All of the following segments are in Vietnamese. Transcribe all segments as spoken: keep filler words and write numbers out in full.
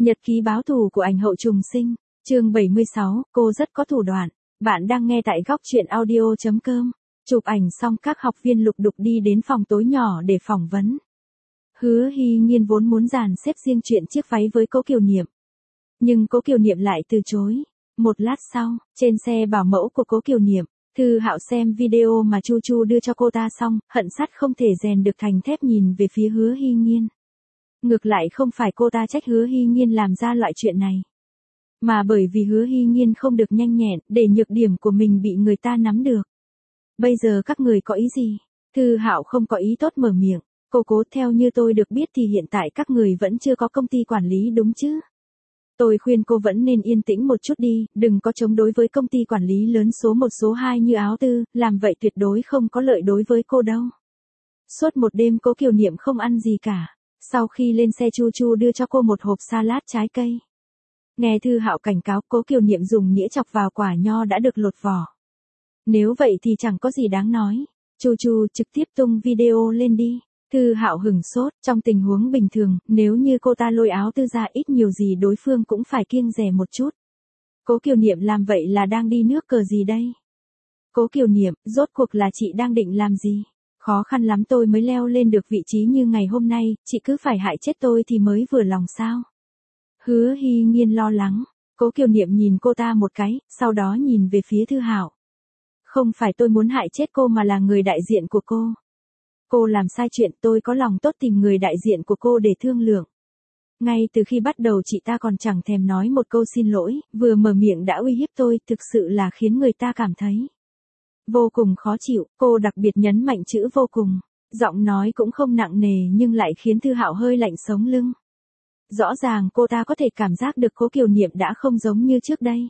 Nhật ký báo thù của ảnh hậu trùng sinh, chương bảy mươi sáu, cô rất có thủ đoạn. Bạn đang nghe tại góc truyện audio.com. Chụp ảnh xong các học viên lục đục đi đến phòng tối nhỏ để phỏng vấn. Hứa Hy Nhiên vốn muốn dàn xếp riêng chuyện chiếc váy với Cố Kiều Niệm. Nhưng Cố Kiều Niệm lại từ chối. Một lát sau, trên xe bảo mẫu của Cố Kiều Niệm, Thư Hạo xem video mà Chu Chu đưa cho cô ta xong, hận sắt không thể rèn được thành thép nhìn về phía Hứa Hy Nhiên. Ngược lại không phải cô ta trách Hứa Hy Nhiên làm ra loại chuyện này, mà bởi vì Hứa Hy Nhiên không được nhanh nhẹn, để nhược điểm của mình bị người ta nắm được. Bây giờ các người có ý gì? Thư Hạo không có ý tốt mở miệng. Cô Cố, theo như tôi được biết thì hiện tại các người vẫn chưa có công ty quản lý đúng chứ? Tôi khuyên cô vẫn nên yên tĩnh một chút đi, đừng có chống đối với công ty quản lý lớn số một số hai như Áo Tư, làm vậy tuyệt đối không có lợi đối với cô đâu. Suốt một đêm Cố Kiều Niệm không ăn gì cả. Sau khi lên xe Chu Chu đưa cho cô một hộp salad trái cây. Nghe Thư Hạo cảnh cáo, Cố Kiều Niệm dùng nĩa chọc vào quả nho đã được lột vỏ. Nếu vậy thì chẳng có gì đáng nói. Chu Chu trực tiếp tung video lên đi. Thư Hạo hửng sốt, trong tình huống bình thường, nếu như cô ta lôi Áo Tư ra ít nhiều gì đối phương cũng phải kiêng dè một chút. Cố Kiều Niệm làm vậy là đang đi nước cờ gì đây? Cố Kiều Niệm, rốt cuộc là chị đang định làm gì? Khó khăn lắm tôi mới leo lên được vị trí như ngày hôm nay, chị cứ phải hại chết tôi thì mới vừa lòng sao? Hứa Hy Nhiên lo lắng. Cố Kiều Niệm nhìn cô ta một cái, sau đó nhìn về phía Thư Hạo. Không phải tôi muốn hại chết cô mà là người đại diện của cô. Cô làm sai chuyện, tôi có lòng tốt tìm người đại diện của cô để thương lượng. Ngay từ khi bắt đầu chị ta còn chẳng thèm nói một câu xin lỗi, vừa mở miệng đã uy hiếp tôi, thực sự là khiến người ta cảm thấy vô cùng khó chịu. Cô đặc biệt nhấn mạnh chữ vô cùng. Giọng nói cũng không nặng nề nhưng lại khiến Thư Hạo hơi lạnh sống lưng. Rõ ràng cô ta có thể cảm giác được Cố Kiều Niệm đã không giống như trước đây.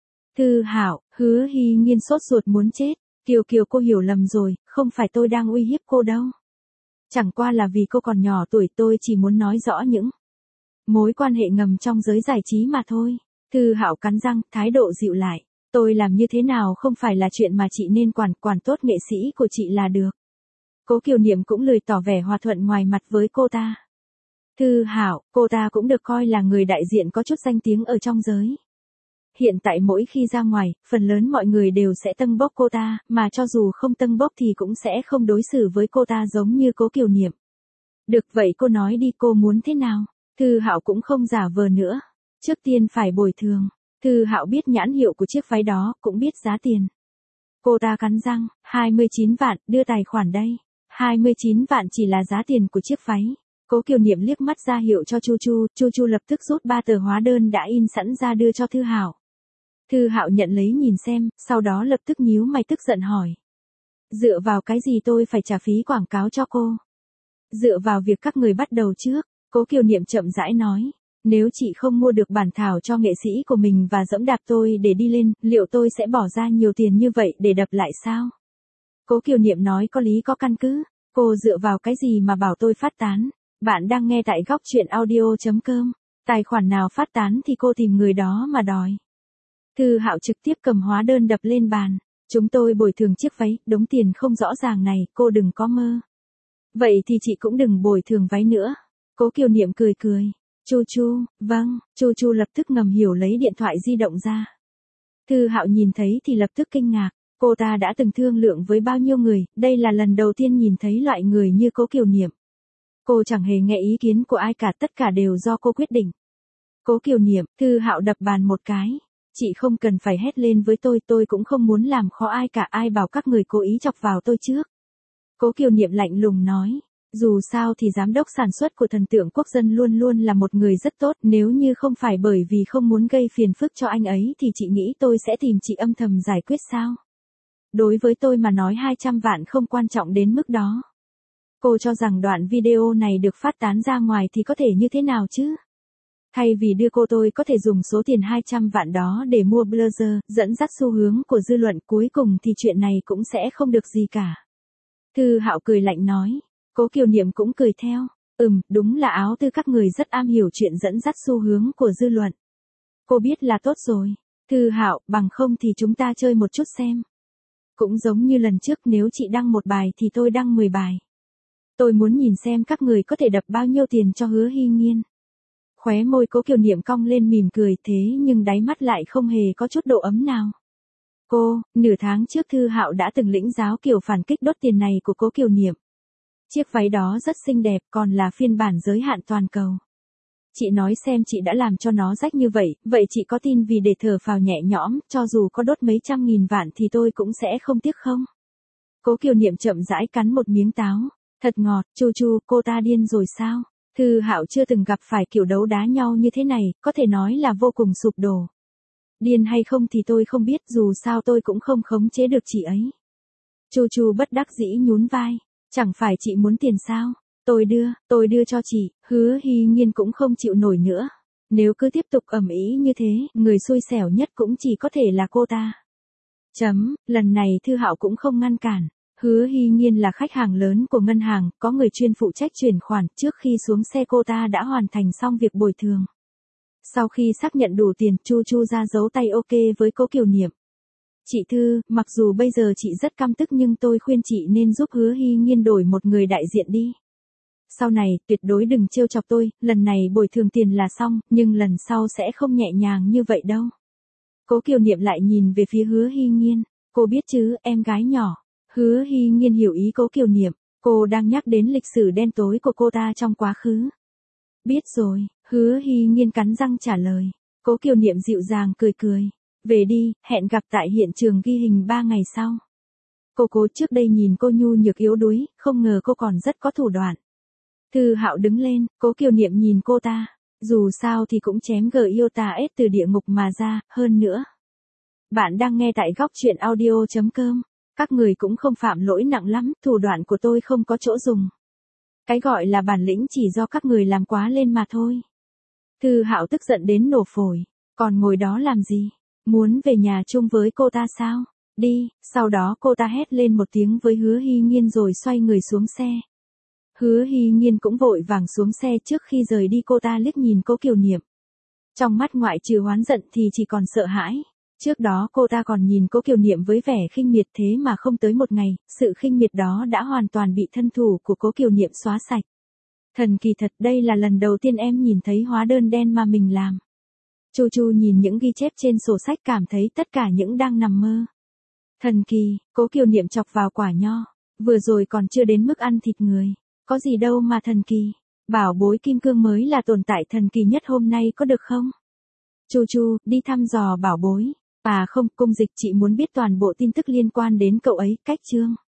Thư Hạo, Hứa Hy Nhiên sốt ruột muốn chết. Kiều Kiều, cô hiểu lầm rồi, không phải tôi đang uy hiếp cô đâu. Chẳng qua là vì cô còn nhỏ tuổi, tôi chỉ muốn nói rõ những mối quan hệ ngầm trong giới giải trí mà thôi. Thư Hạo cắn răng, thái độ dịu lại. Tôi làm như thế nào không phải là chuyện mà chị nên quản, quản tốt nghệ sĩ của chị là được. Cố Kiều Niệm cũng lười tỏ vẻ hòa thuận ngoài mặt với cô ta. Thư Hạo, cô ta cũng được coi là người đại diện có chút danh tiếng ở trong giới. Hiện tại mỗi khi ra ngoài, phần lớn mọi người đều sẽ tâng bốc cô ta, mà cho dù không tâng bốc thì cũng sẽ không đối xử với cô ta giống như Cố Kiều Niệm. Được vậy cô nói đi, cô muốn thế nào? Thư Hạo cũng không giả vờ nữa. Trước tiên phải bồi thường. Thư Hạo biết nhãn hiệu của chiếc váy đó, cũng biết giá tiền. Cô ta cắn răng, hai mươi chín vạn, đưa tài khoản đây. hai mươi chín vạn chỉ là giá tiền của chiếc váy. Cố Kiều Niệm liếc mắt ra hiệu cho Chu Chu, Chu Chu lập tức rút ba tờ hóa đơn đã in sẵn ra đưa cho Thư Hạo. Thư Hạo nhận lấy nhìn xem, sau đó lập tức nhíu mày tức giận hỏi. Dựa vào cái gì tôi phải trả phí quảng cáo cho cô? Dựa vào việc các người bắt đầu trước, Cố Kiều Niệm chậm rãi nói. Nếu chị không mua được bản thảo cho nghệ sĩ của mình và dẫm đạp tôi để đi lên, liệu tôi sẽ bỏ ra nhiều tiền như vậy để đập lại sao? Cố Kiều Niệm nói có lý có căn cứ. Cô dựa vào cái gì mà bảo tôi phát tán? Bạn đang nghe tại góc truyện audio.com. Tài khoản nào phát tán thì cô tìm người đó mà đòi. Thư Hạo trực tiếp cầm hóa đơn đập lên bàn. Chúng tôi bồi thường chiếc váy, đống tiền không rõ ràng này, cô đừng có mơ. Vậy thì chị cũng đừng bồi thường váy nữa. Cố Kiều Niệm cười cười. Chu Chu, vâng, Chu Chu lập tức ngầm hiểu lấy điện thoại di động ra. Thư Hạo nhìn thấy thì lập tức kinh ngạc. Cô ta đã từng thương lượng với bao nhiêu người, đây là lần đầu tiên nhìn thấy loại người như Cố Kiều Niệm. Cô chẳng hề nghe ý kiến của ai cả, tất cả đều do cô quyết định. Cố Kiều Niệm, Thư Hạo đập bàn một cái. Chị không cần phải hét lên với tôi, tôi cũng không muốn làm khó ai cả, ai bảo các người cố ý chọc vào tôi trước. Cố Kiều Niệm lạnh lùng nói. Dù sao thì giám đốc sản xuất của Thần Tượng Quốc dân luôn luôn là một người rất tốt, nếu như không phải bởi vì không muốn gây phiền phức cho anh ấy thì chị nghĩ tôi sẽ tìm chị âm thầm giải quyết sao? Đối với tôi mà nói hai trăm vạn không quan trọng đến mức đó. Cô cho rằng đoạn video này được phát tán ra ngoài thì có thể như thế nào chứ? Thay vì đưa cô, tôi có thể dùng số tiền hai trăm vạn đó để mua blogger, dẫn dắt xu hướng của dư luận, cuối cùng thì chuyện này cũng sẽ không được gì cả. Thư Hạo cười lạnh nói. Cố Kiều Niệm cũng cười theo. Ừm, đúng là Áo Tư các người rất am hiểu chuyện dẫn dắt xu hướng của dư luận. Cô biết là tốt rồi. Thư Hạo, bằng không thì chúng ta chơi một chút xem. Cũng giống như lần trước, nếu chị đăng một bài thì tôi đăng mười bài. Tôi muốn nhìn xem các người có thể đập bao nhiêu tiền cho Hứa Hy Nhiên. Khóe môi Cố Kiều Niệm cong lên mỉm cười thế nhưng đáy mắt lại không hề có chút độ ấm nào. Cô, nửa tháng trước Thư Hạo đã từng lĩnh giáo kiểu phản kích đốt tiền này của Cố Kiều Niệm. Chiếc váy đó rất xinh đẹp còn là phiên bản giới hạn toàn cầu. Chị nói xem chị đã làm cho nó rách như vậy, vậy chị có tin vì để thở phào nhẹ nhõm, cho dù có đốt mấy trăm nghìn vạn thì tôi cũng sẽ không tiếc không? Cố Kiều Niệm chậm rãi cắn một miếng táo. Thật ngọt, chu chu, cô ta điên rồi sao? Thư Hạo chưa từng gặp phải kiểu đấu đá nhau như thế này, có thể nói là vô cùng sụp đổ. Điên hay không thì tôi không biết, dù sao tôi cũng không khống chế được chị ấy. Chu chu bất đắc dĩ nhún vai. Chẳng phải chị muốn tiền sao? Tôi đưa, tôi đưa cho chị. Hứa Hy Nhiên cũng không chịu nổi nữa. Nếu cứ tiếp tục ầm ĩ như thế, người xui xẻo nhất cũng chỉ có thể là cô ta. Chấm, lần này Thư Hạo cũng không ngăn cản. Hứa Hy Nhiên là khách hàng lớn của ngân hàng, có người chuyên phụ trách chuyển khoản, trước khi xuống xe cô ta đã hoàn thành xong việc bồi thường. Sau khi xác nhận đủ tiền, Chu Chu ra dấu tay ok với Cố Kiều Niệm. Chị Thư, mặc dù bây giờ chị rất căm tức nhưng tôi khuyên chị nên giúp Hứa Hy Nhiên đổi một người đại diện đi. Sau này, tuyệt đối đừng trêu chọc tôi, lần này bồi thường tiền là xong, nhưng lần sau sẽ không nhẹ nhàng như vậy đâu. Cố Kiều Niệm lại nhìn về phía Hứa Hy Nhiên. Cô biết chứ, em gái nhỏ. Hứa Hy Nhiên hiểu ý Cố Kiều Niệm. Cô đang nhắc đến lịch sử đen tối của cô ta trong quá khứ. Biết rồi, Hứa Hy Nhiên cắn răng trả lời. Cố Kiều Niệm dịu dàng cười cười. Về đi, hẹn gặp tại hiện trường ghi hình ba ngày sau. Cô cố trước đây nhìn cô nhu nhược yếu đuối, không ngờ cô còn rất có thủ đoạn. Thư Hạo đứng lên, Cố Kiều Niệm nhìn cô ta. Dù sao thì cũng chém gờ yêu ta ết từ địa ngục mà ra, hơn nữa. Bạn đang nghe tại góc truyện audio chấm com. Các người cũng không phạm lỗi nặng lắm, thủ đoạn của tôi không có chỗ dùng. Cái gọi là bản lĩnh chỉ do các người làm quá lên mà thôi. Thư Hạo tức giận đến nổ phổi. Còn ngồi đó làm gì? Muốn về nhà chung với cô ta sao? Đi, sau đó cô ta hét lên một tiếng với Hứa Hy Nhiên rồi xoay người xuống xe. Hứa Hy Nhiên cũng vội vàng xuống xe, trước khi rời đi cô ta liếc nhìn Cố Kiều Niệm. Trong mắt ngoại trừ oán giận thì chỉ còn sợ hãi. Trước đó cô ta còn nhìn Cố Kiều Niệm với vẻ khinh miệt, thế mà không tới một ngày, sự khinh miệt đó đã hoàn toàn bị thân thủ của Cố Kiều Niệm xóa sạch. Thần kỳ thật, đây là lần đầu tiên em nhìn thấy hóa đơn đen mà mình làm. Chu Chu nhìn những ghi chép trên sổ sách cảm thấy tất cả những đang nằm mơ. Thần kỳ, Cố Kiều Niệm chọc vào quả nho. Vừa rồi còn chưa đến mức ăn thịt người. Có gì đâu mà thần kỳ. Bảo bối kim cương mới là tồn tại thần kỳ nhất hôm nay có được không? Chu Chu, đi thăm dò bảo bối. À không, Cung Dịch, chị muốn biết toàn bộ tin tức liên quan đến cậu ấy, cách chương.